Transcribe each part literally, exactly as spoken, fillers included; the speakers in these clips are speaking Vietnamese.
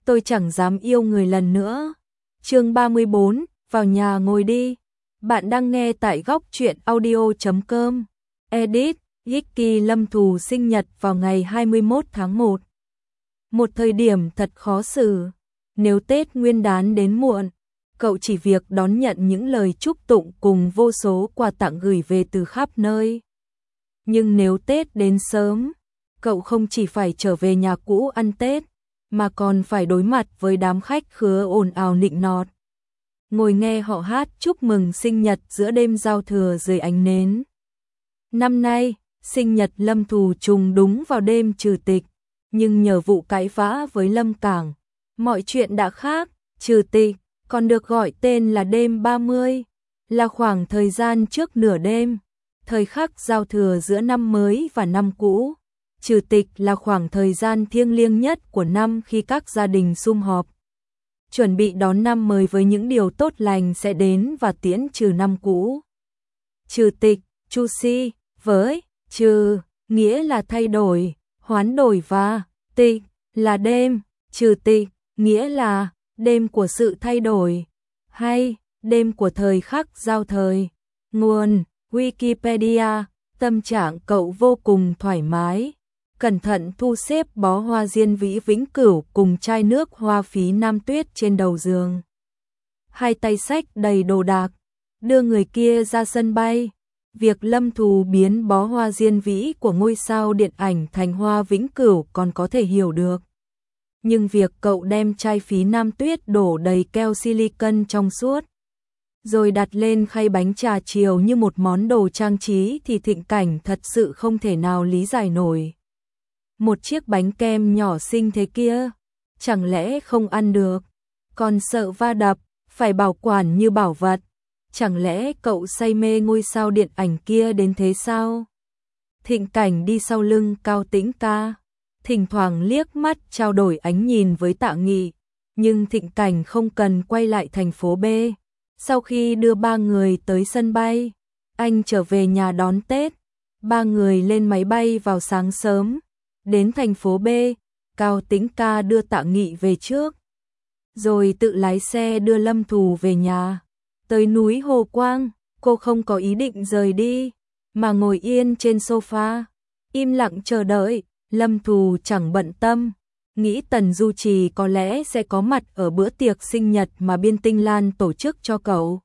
tôi chẳng dám yêu người lần nữa. Chương ba mươi bốn, vào nhà ngồi đi. Bạn đang nghe tại góc truyện audio chấm com. Edit, Hickey Lâm Thù sinh nhật vào ngày hai mươi mốt tháng một. Một thời điểm thật khó xử. Nếu Tết Nguyên đán đến muộn, cậu chỉ việc đón nhận những lời chúc tụng cùng vô số quà tặng gửi về từ khắp nơi. Nhưng nếu Tết đến sớm, cậu không chỉ phải trở về nhà cũ ăn Tết, mà còn phải đối mặt với đám khách khứa ồn ào nịnh nọt. Ngồi nghe họ hát chúc mừng sinh nhật giữa đêm giao thừa dưới ánh nến. Năm nay, sinh nhật Lâm Thù trùng đúng vào đêm trừ tịch, nhưng nhờ vụ cãi vã với Lâm Cảng, mọi chuyện đã khác. Trừ tịch còn được gọi tên là đêm ba mươi, là khoảng thời gian trước nửa đêm, thời khắc giao thừa giữa năm mới và năm cũ. Trừ tịch là khoảng thời gian thiêng liêng nhất của năm khi các gia đình sum họp, chuẩn bị đón năm mới với những điều tốt lành sẽ đến và tiễn trừ năm cũ. Trừ tịch, chu si, với trừ nghĩa là thay đổi, hoán đổi và tịch là đêm. Trừ tịch nghĩa là đêm của sự thay đổi, hay đêm của thời khắc giao thời. Nguồn Wikipedia. Tâm trạng cậu vô cùng thoải mái, cẩn thận thu xếp bó hoa diên vĩ vĩnh cửu cùng chai nước hoa phí Nam Tuyết trên đầu giường. Hai tay xách đầy đồ đạc, đưa người kia ra sân bay. Việc Lâm Thù biến bó hoa diên vĩ của ngôi sao điện ảnh thành hoa vĩnh cửu còn có thể hiểu được. Nhưng việc cậu đem chai phí Nam Tuyết đổ đầy keo silicon trong suốt, rồi đặt lên khay bánh trà chiều như một món đồ trang trí thì Thịnh Cảnh thật sự không thể nào lý giải nổi. Một chiếc bánh kem nhỏ xinh thế kia, chẳng lẽ không ăn được, còn sợ va đập, phải bảo quản như bảo vật. Chẳng lẽ cậu say mê ngôi sao điện ảnh kia đến thế sao? Thịnh Cảnh đi sau lưng Cao Tĩnh Ca, thỉnh thoảng liếc mắt trao đổi ánh nhìn với Tạ Nghị, nhưng Thịnh Cảnh không cần quay lại thành phố B. Sau khi đưa ba người tới sân bay, anh trở về nhà đón Tết. Ba người lên máy bay vào sáng sớm, đến thành phố B, Cao Tĩnh Ca đưa Tạ Nghị về trước, rồi tự lái xe đưa Lâm Thù về nhà. Tới núi Hồ Quang, cô không có ý định rời đi, mà ngồi yên trên sofa, im lặng chờ đợi. Lâm Thù chẳng bận tâm, nghĩ Tần Du Trì có lẽ sẽ có mặt ở bữa tiệc sinh nhật mà Biên Tinh Lan tổ chức cho cậu,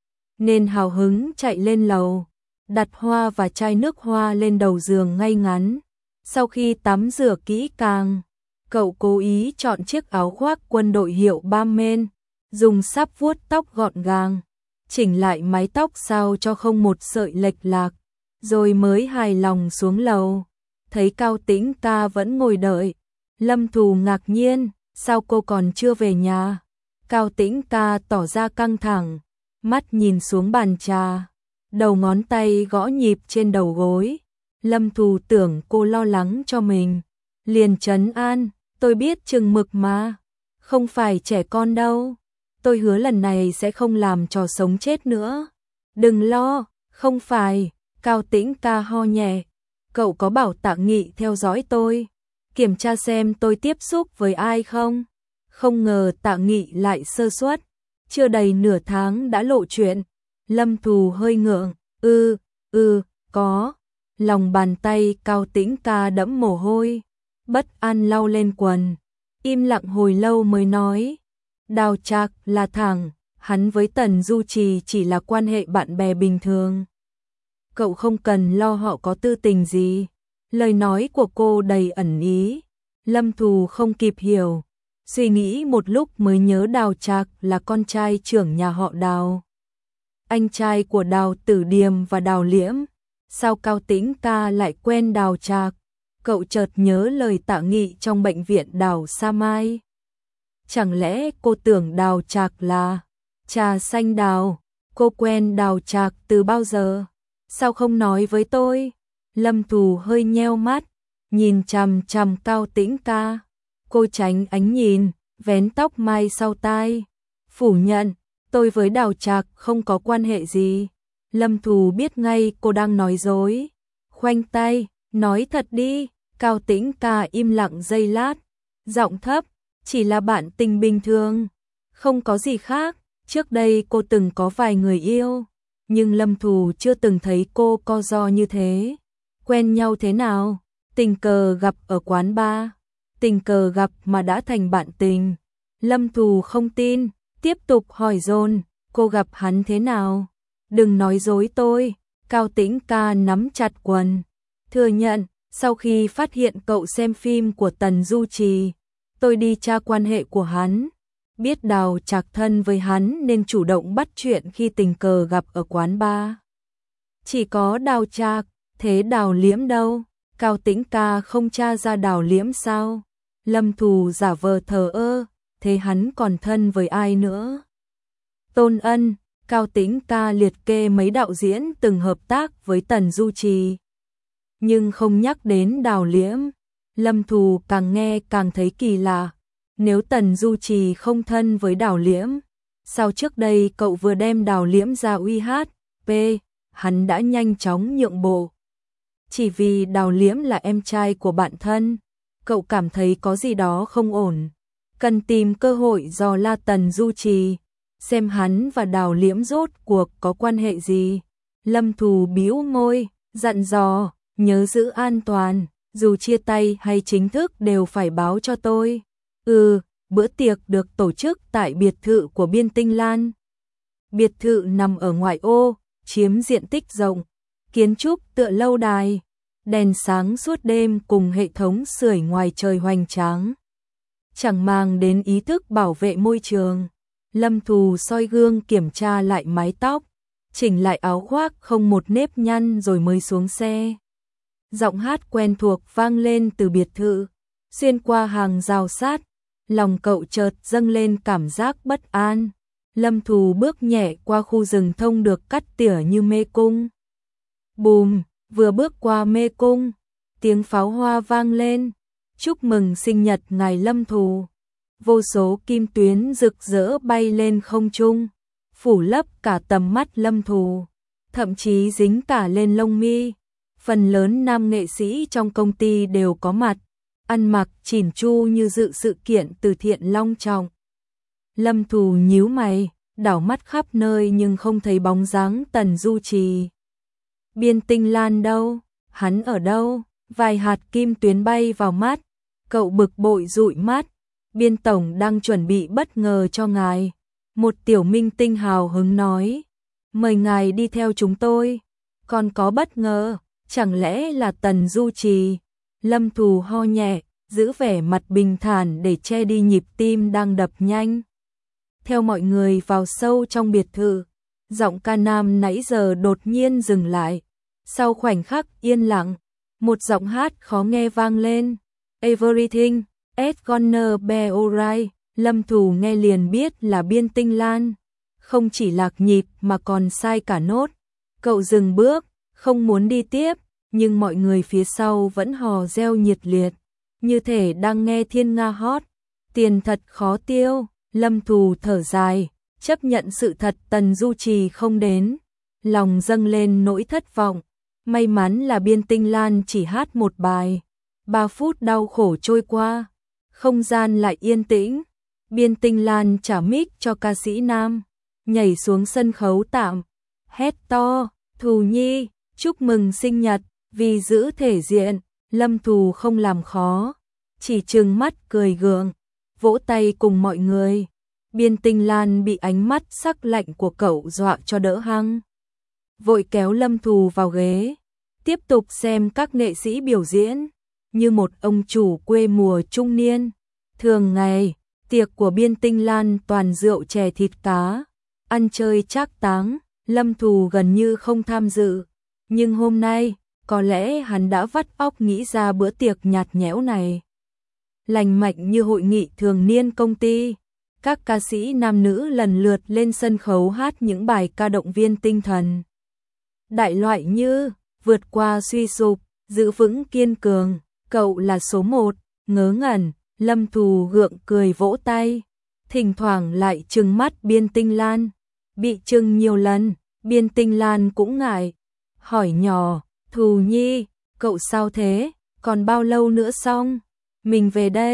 nên hào hứng chạy lên lầu, đặt hoa và chai nước hoa lên đầu giường ngay ngắn. Sau khi tắm rửa kỹ càng, cậu cố ý chọn chiếc áo khoác quân đội hiệu Balmain, dùng sáp vuốt tóc gọn gàng, chỉnh lại mái tóc sao cho không một sợi lệch lạc, rồi mới hài lòng xuống lầu. Thấy Cao Tĩnh Ca vẫn ngồi đợi, Lâm Thù ngạc nhiên, sao cô còn chưa về nhà? Cao Tĩnh Ca tỏ ra căng thẳng, mắt nhìn xuống bàn trà, đầu ngón tay gõ nhịp trên đầu gối. Lâm Thù tưởng cô lo lắng cho mình, liền trấn an, tôi biết chừng mực mà, không phải trẻ con đâu, tôi hứa lần này sẽ không làm trò sống chết nữa. Đừng lo, không phải. Cao Tĩnh Ca ho nhẹ, cậu có bảo Tạ Nghị theo dõi tôi, kiểm tra xem tôi tiếp xúc với ai không? Không ngờ Tạ Nghị lại sơ suất, chưa đầy nửa tháng đã lộ chuyện. Lâm Thù hơi ngượng, ư, ừ, có. Lòng bàn tay Cao Tĩnh Ca đẫm mồ hôi, bất an lau lên quần, im lặng hồi lâu mới nói, Đào Trạc là thẳng, hắn với Tần Du Trì chỉ là quan hệ bạn bè bình thường. Cậu không cần lo họ có tư tình gì. Lời nói của cô đầy ẩn ý. Lâm Thù không kịp hiểu, suy nghĩ một lúc mới nhớ Đào Trạc là con trai trưởng nhà họ Đào, anh trai của Đào Tử Điềm và Đào Liễm. Sao Cao Tĩnh Ca lại quen Đào Trạc? Cậu chợt nhớ lời Tạ Nghị trong bệnh viện Đào Sa Mai. Chẳng lẽ cô tưởng Đào Trạc là trà xanh đào? Cô quen Đào Trạc từ bao giờ? Sao không nói với tôi? Lâm Thù hơi nheo mắt, nhìn chằm chằm Cao Tĩnh Ca. Cô tránh ánh nhìn, vén tóc mai sau tai, phủ nhận, tôi với Đào Trạc không có quan hệ gì. Lâm Thù biết ngay cô đang nói dối, khoanh tay, nói thật đi. Cao Tĩnh Ca im lặng giây lát, giọng thấp, Chỉ là bạn tình bình thường, không có gì khác. Trước đây cô từng có vài người yêu, nhưng Lâm Thù chưa từng thấy cô co ro như thế. Quen nhau thế nào? Tình cờ gặp ở quán bar. Tình cờ gặp mà đã thành bạn tình. Lâm Thù không tin, tiếp tục hỏi dồn, cô gặp hắn thế nào? Đừng nói dối tôi. Cao Tĩnh Ca nắm chặt quần. Thừa nhận, sau khi phát hiện cậu xem phim của Tần Du Trì, tôi đi tra quan hệ của hắn. Biết Đào Trạc thân với hắn nên chủ động bắt chuyện khi tình cờ gặp ở quán bar. Chỉ có Đào Trạc, thế Đào Liễm đâu? Cao Tĩnh Ca không tra ra Đào Liễm sao? Lâm Thù giả vờ thờ ơ, thế hắn còn thân với ai nữa? Tôn Ân. Cao Tĩnh Ca liệt kê mấy đạo diễn từng hợp tác với Tần Du Trì, nhưng không nhắc đến Đào Liễm. Lâm Thù càng nghe càng thấy kỳ lạ. Nếu Tần Du Trì không thân với Đào Liễm, sao trước đây cậu vừa đem Đào Liễm ra uy hát, p, hắn đã nhanh chóng nhượng bộ. Chỉ vì Đào Liễm là em trai của bạn thân, cậu cảm thấy có gì đó không ổn, cần tìm cơ hội dò la Tần Du Trì, xem hắn và Đào Liễm rốt cuộc có quan hệ gì. Lâm Thù bĩu môi, dặn dò, nhớ giữ an toàn, dù chia tay hay chính thức đều phải báo cho tôi. Ừ, bữa tiệc được tổ chức tại biệt thự của Biên Tinh Lan. Biệt thự nằm ở ngoại ô, chiếm diện tích rộng, kiến trúc tựa lâu đài, đèn sáng suốt đêm cùng hệ thống sưởi ngoài trời hoành tráng. Chẳng mang đến ý thức bảo vệ môi trường. Lâm Thù soi gương kiểm tra lại mái tóc, chỉnh lại áo khoác không một nếp nhăn rồi mới xuống xe. Giọng hát quen thuộc vang lên từ biệt thự, xuyên qua hàng rào sát, lòng cậu chợt dâng lên cảm giác bất an. Lâm Thù bước nhẹ qua khu rừng thông được cắt tỉa như mê cung. Bùm, vừa bước qua mê cung, tiếng pháo hoa vang lên, chúc mừng sinh nhật ngài Lâm Thù. Vô số kim tuyến rực rỡ bay lên không trung, phủ lấp cả tầm mắt Lâm Thù, thậm chí dính cả lên lông mi. Phần lớn nam nghệ sĩ trong công ty đều có mặt, ăn mặc chỉn chu như dự sự kiện từ thiện long trọng. Lâm Thù nhíu mày, đảo mắt khắp nơi nhưng không thấy bóng dáng Tần Du Trì. Biên Tinh Lan đâu? Hắn ở đâu? Vài hạt kim tuyến bay vào mắt, cậu bực bội dụi mắt. Biên tổng đang chuẩn bị bất ngờ cho ngài. Một tiểu minh tinh hào hứng nói, mời ngài đi theo chúng tôi. Còn có bất ngờ, chẳng lẽ là Tần Du Trì? Lâm Thù ho nhẹ, giữ vẻ mặt bình thản để che đi nhịp tim đang đập nhanh. Theo mọi người vào sâu trong biệt thự, giọng ca nam nãy giờ đột nhiên dừng lại. Sau khoảnh khắc yên lặng, một giọng hát khó nghe vang lên. Everything is gonna be alright. Lâm Thù nghe liền biết là Biên Tinh Lan. Không chỉ lạc nhịp mà còn sai cả nốt. Cậu dừng bước, không muốn đi tiếp, nhưng mọi người phía sau vẫn hò reo nhiệt liệt, như thể đang nghe thiên nga hót. Tiền thật khó tiêu. Lâm Thù thở dài, chấp nhận sự thật Tần Du Trì không đến. Lòng dâng lên nỗi thất vọng. May mắn là Biên Tinh Lan chỉ hát một bài. Ba phút đau khổ trôi qua, không gian lại yên tĩnh. Biên Tinh Lan trả mic cho ca sĩ nam, nhảy xuống sân khấu tạm, hét to, Thù Nhi, chúc mừng sinh nhật. Vì giữ thể diện, Lâm Thù không làm khó, chỉ trừng mắt cười gượng, vỗ tay cùng mọi người. Biên Tinh Lan bị ánh mắt sắc lạnh của cậu dọa cho đỡ hăng, vội kéo Lâm Thù vào ghế, tiếp tục xem các nghệ sĩ biểu diễn. Như một ông chủ quê mùa trung niên, thường ngày, tiệc của Biên Tinh Lan toàn rượu chè thịt cá, ăn chơi trác táng. Lâm Thù gần như không tham dự, nhưng hôm nay, có lẽ hắn đã vắt óc nghĩ ra bữa tiệc nhạt nhẽo này. Lành mạnh như hội nghị thường niên công ty, các ca sĩ nam nữ lần lượt lên sân khấu hát những bài ca động viên tinh thần. Đại loại như, vượt qua suy sụp, giữ vững kiên cường, cậu là số một, ngớ ngẩn. Lâm Thù gượng cười vỗ tay, thỉnh thoảng lại trừng mắt Biên Tinh Lan. Bị trừng nhiều lần, Biên Tinh Lan cũng ngại, hỏi nhỏ, Thù Nhi, cậu sao thế, còn bao lâu nữa xong? Mình về đây.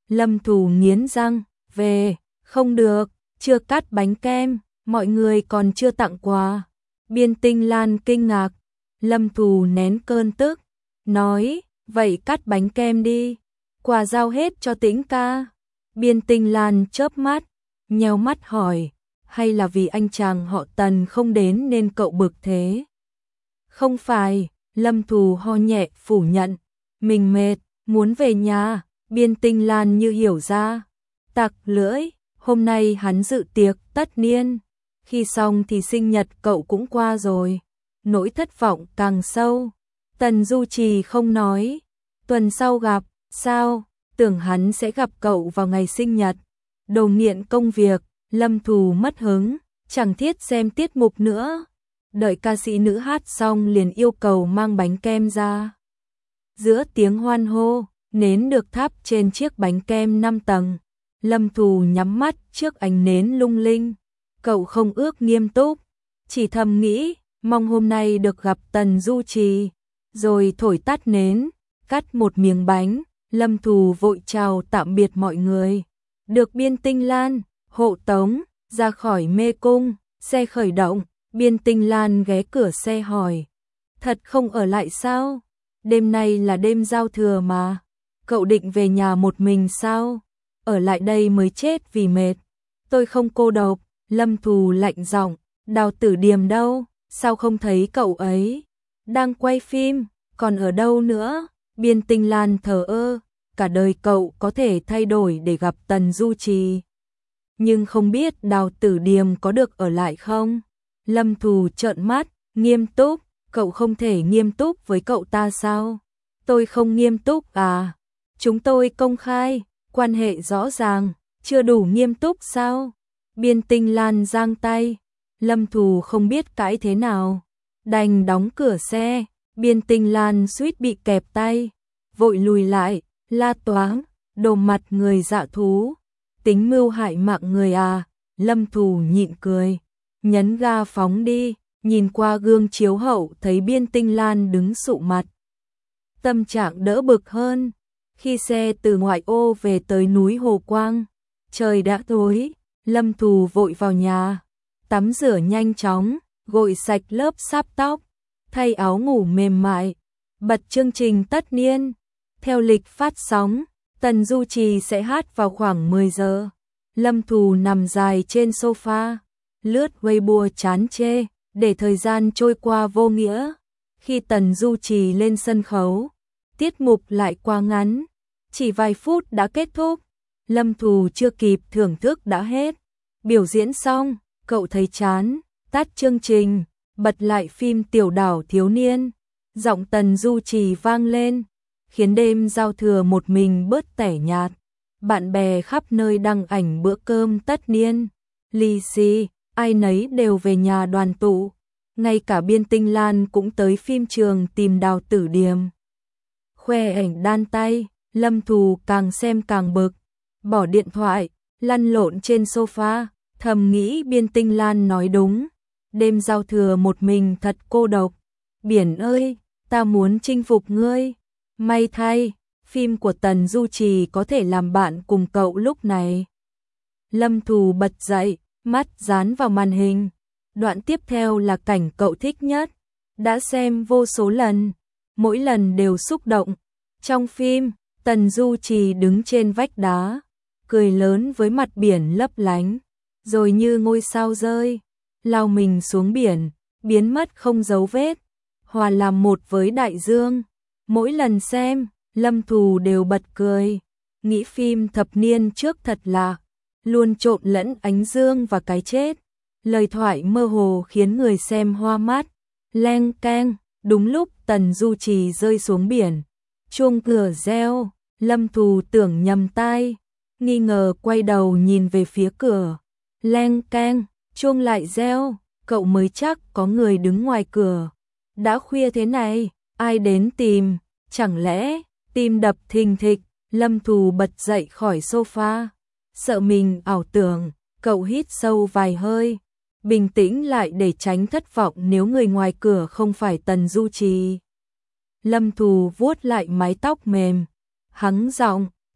Lâm Thù nghiến răng, về, không được, chưa cắt bánh kem, mọi người còn chưa tặng quà. Biên Tinh Lan kinh ngạc, Lâm Thù nén cơn tức, nói, vậy cắt bánh kem đi, quà giao hết cho Tĩnh ca. Biên Tinh Lan chớp mắt, nheo mắt hỏi, hay là vì anh chàng họ Tần không đến nên cậu bực thế? Không phải, Lâm Thù ho nhẹ phủ nhận, mình mệt, muốn về nhà. Biên Tinh Lan như hiểu ra, tặc lưỡi, hôm nay hắn dự tiệc tất niên, khi xong thì sinh nhật cậu cũng qua rồi, nỗi thất vọng càng sâu. Tần Du Trì không nói, tuần sau gặp, sao, tưởng hắn sẽ gặp cậu vào ngày sinh nhật. Đồ nghiện công việc, Lâm Thù mất hứng, chẳng thiết xem tiết mục nữa. Đợi ca sĩ nữ hát xong liền yêu cầu mang bánh kem ra. Giữa tiếng hoan hô, nến được thắp trên chiếc bánh kem năm tầng. Lâm Thù nhắm mắt trước ánh nến lung linh. Cậu không ước nghiêm túc, chỉ thầm nghĩ, mong hôm nay được gặp Tần Du Trì. Rồi thổi tắt nến, cắt một miếng bánh, Lâm Thù vội chào tạm biệt mọi người. Được Biên Tinh Lan hộ tống ra khỏi mê cung, xe khởi động. Biên Tinh Lan ghé cửa xe hỏi, thật không ở lại sao? Đêm nay là đêm giao thừa mà, cậu định về nhà một mình sao? Ở lại đây mới chết vì mệt. Tôi không cô độc. Lâm Thù lạnh giọng, Đào Tử Điềm đâu? Sao không thấy cậu ấy? Đang quay phim, còn ở đâu nữa? Biên Tinh Lan thờ ơ, cả đời cậu có thể thay đổi để gặp Tần Du Trì, nhưng không biết Đào Tử Điềm có được ở lại không? Lâm Thù trợn mắt, nghiêm túc, cậu không thể nghiêm túc với cậu ta sao? Tôi không nghiêm túc à? Chúng tôi công khai, quan hệ rõ ràng, chưa đủ nghiêm túc sao? Biên Tinh Lan giang tay, Lâm Thù không biết cãi thế nào, đành đóng cửa xe. Biên Tinh Lan suýt bị kẹp tay, vội lùi lại, la toáng, đồ mặt người dạ thú, tính mưu hại mạng người à? Lâm Thù nhịn cười, nhấn ga phóng đi, nhìn qua gương chiếu hậu thấy Biên Tinh Lan đứng sụ mặt. Tâm trạng đỡ bực hơn, khi xe từ ngoại ô về tới núi Hồ Quang, trời đã tối, Lâm Thù vội vào nhà, tắm rửa nhanh chóng, gội sạch lớp sáp tóc, thay áo ngủ mềm mại, bật chương trình tất niên. Theo lịch phát sóng, Tần Du Trì sẽ hát vào khoảng mười giờ. Lâm Thù nằm dài trên sofa, lướt Weibo chán chê, để thời gian trôi qua vô nghĩa. Khi Tần Du Trì lên sân khấu, tiết mục lại quá ngắn, chỉ vài phút đã kết thúc. Lâm Thù chưa kịp thưởng thức đã hết. Biểu diễn xong, cậu thấy chán, tắt chương trình, bật lại phim Tiểu Đảo Thiếu Niên. Giọng Tần Du Trì vang lên, khiến đêm giao thừa một mình bớt tẻ nhạt. Bạn bè khắp nơi đăng ảnh bữa cơm tất niên, lì xì, ai nấy đều về nhà đoàn tụ. Ngay cả Biên Tinh Lan cũng tới phim trường tìm Đào Tử Điềm. Khoe ảnh đan tay, Lâm Thù càng xem càng bực, bỏ điện thoại, lăn lộn trên sofa, thầm nghĩ Biên Tinh Lan nói đúng. Đêm giao thừa một mình thật cô độc. Biển ơi, ta muốn chinh phục ngươi. May thay, phim của Tần Du Trì có thể làm bạn cùng cậu lúc này. Lâm Thù bật dậy, mắt dán vào màn hình. Đoạn tiếp theo là cảnh cậu thích nhất, đã xem vô số lần, mỗi lần đều xúc động. Trong phim, Tần Du Trì đứng trên vách đá, cười lớn với mặt biển lấp lánh, rồi như ngôi sao rơi, lao mình xuống biển, biến mất không dấu vết, hòa làm một với đại dương. Mỗi lần xem, Lâm Thù đều bật cười, nghĩ phim thập niên trước thật lạ, luôn trộn lẫn ánh dương và cái chết. Lời thoại mơ hồ khiến người xem hoa mắt. Leng keng, đúng lúc Tần Du Trì rơi xuống biển, chuông cửa reo, Lâm Thù tưởng nhầm tai, nghi ngờ quay đầu nhìn về phía cửa. Leng keng, chuông lại reo, cậu mới chắc có người đứng ngoài cửa. Đã khuya thế này, ai đến tìm? Chẳng lẽ tim đập thình thịch? Lâm Thù bật dậy khỏi sofa, sợ mình ảo tưởng, cậu hít sâu vài hơi, bình tĩnh lại để tránh thất vọng nếu người ngoài cửa không phải Tần Du Trì. Lâm Thù vuốt lại mái tóc mềm, hắng giọng,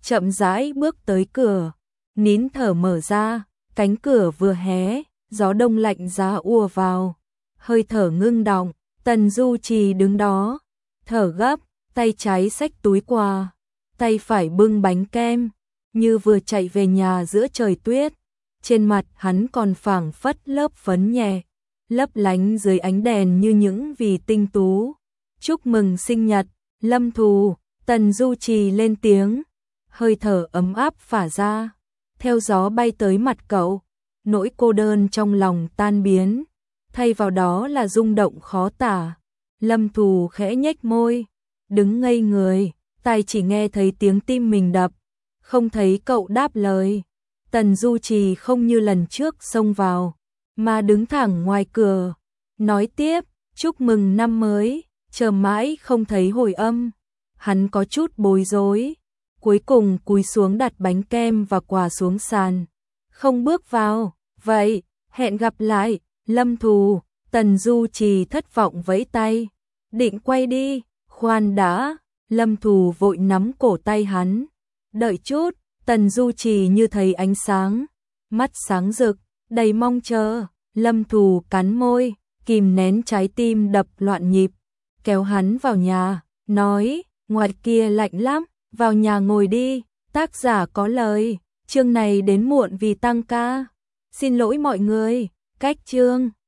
chậm rãi bước tới cửa, nín thở mở ra, cánh cửa vừa hé, gió đông lạnh giá ùa vào, hơi thở ngưng đọng, Tần Du Trì đứng đó, thở gấp, tay trái xách túi quà, tay phải bưng bánh kem, như vừa chạy về nhà giữa trời tuyết, trên mặt hắn còn phảng phất lớp phấn nhẹ, lấp lánh dưới ánh đèn như những vì tinh tú. Chúc mừng sinh nhật, Lâm Thù, Tần Du Trì lên tiếng, hơi thở ấm áp phả ra, theo gió bay tới mặt cậu, nỗi cô đơn trong lòng tan biến, thay vào đó là rung động khó tả. Lâm Thù khẽ nhếch môi, đứng ngây người, tai chỉ nghe thấy tiếng tim mình đập, không thấy cậu đáp lời. Tần Du Trì không như lần trước xông vào, mà đứng thẳng ngoài cửa, nói tiếp, chúc mừng năm mới, chờ mãi không thấy hồi âm. Hắn có chút bối rối, cuối cùng cúi xuống đặt bánh kem và quà xuống sàn, không bước vào, vậy, hẹn gặp lại, Lâm Thù. Tần Du Trì thất vọng vẫy tay, định quay đi, khoan đã, Lâm Thù vội nắm cổ tay hắn, đợi chút. Tần Du Trì như thấy ánh sáng, mắt sáng rực, đầy mong chờ. Lâm Thù cắn môi, kìm nén trái tim đập loạn nhịp, kéo hắn vào nhà, nói, ngoài kia lạnh lắm, vào nhà ngồi đi. Tác giả có lời, chương này đến muộn vì tăng ca, xin lỗi mọi người, cách chương.